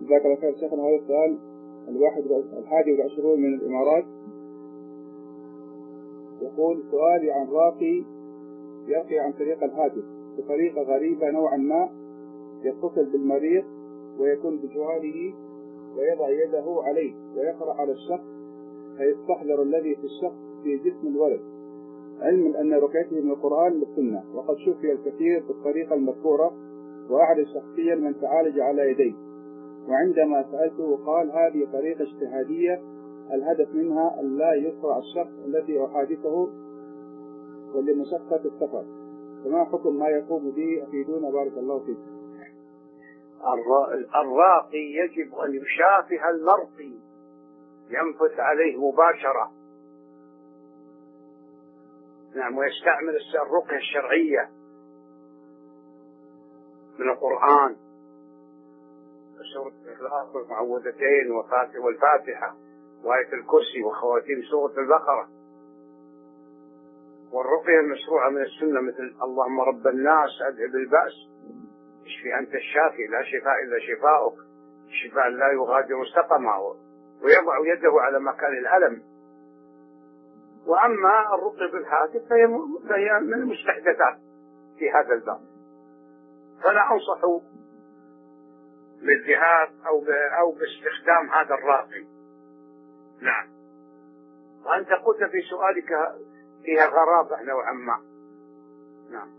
جزاك الله خير شيخنا. هذا السؤال 21 من الإمارات يقول: سؤالي عن راقي يرقي عن طريق الهاتف بطريقة غريبة نوعا ما، يتصل بالمريض ويكون بجواره ويضع يده عليه ويقرأ على الشخص فيستحضر الذي في الشخص في جسم الولد، علما أن رقيته من القرآن والسنة، وقد شفي الكثير بالطريقة المذكورة، وأعرف شخصيا من تعالج على يديه، وعندما سألته قال هذه طريقة اجتهادية الهدف منها أن لا يسرع الشخص الذي أحادثه ولمشقة السفر، فما حكم ما يقوم به؟ أفيدونا بارك الله فيكم. الراقي يجب أن يشافه المرقي، ينفث عليه مباشرة، نعم، ويستعمل الرقية الشرعية من القرآن، سورة الإخلاص والمعوذتين والفاتحة وآية الكرسي وخواتيم سورة البقرة، والرقية المشروعة من السنة مثل اللهم رب الناس أذهب البأس اشفي أنت الشافي لا شفاء إلا شفاؤك، شفاء لا يغادر سقما، ويضع يده على مكان الألم. وأما الرقية بالهاتف فهي من المستحدثات في هذا الباب، فلا أنصح بالجهاد أو باستخدام هذا الراقي. نعم. وأنت قلت في سؤالك فيها غرابة نوعا ما. نعم.